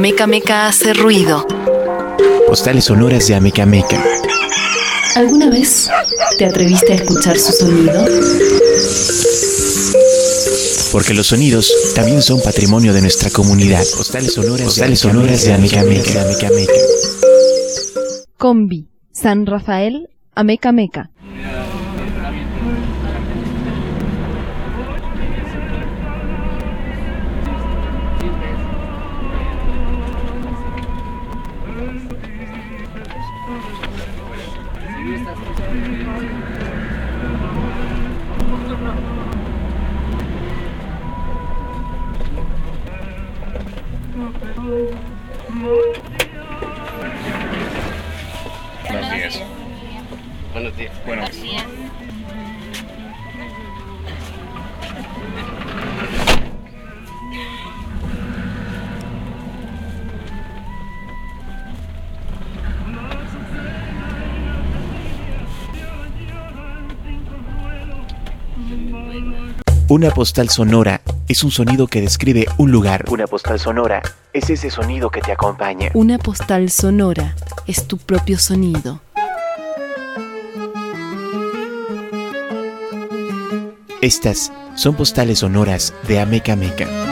Ameca Meca hace ruido. Postales sonoras de Ameca Meca. ¿Alguna vez te atreviste a escuchar su sonido? Porque los sonidos también son patrimonio de nuestra comunidad. Postales sonoras de Ameca Meca. Combi, San Rafael, Ameca Meca. Buenos días. Buenos días. Buenos días. Una postal sonora es un sonido que describe un lugar. Una postal sonora es ese sonido que te acompaña. Una postal sonora es tu propio sonido. Estas son postales sonoras de Ameca Meca.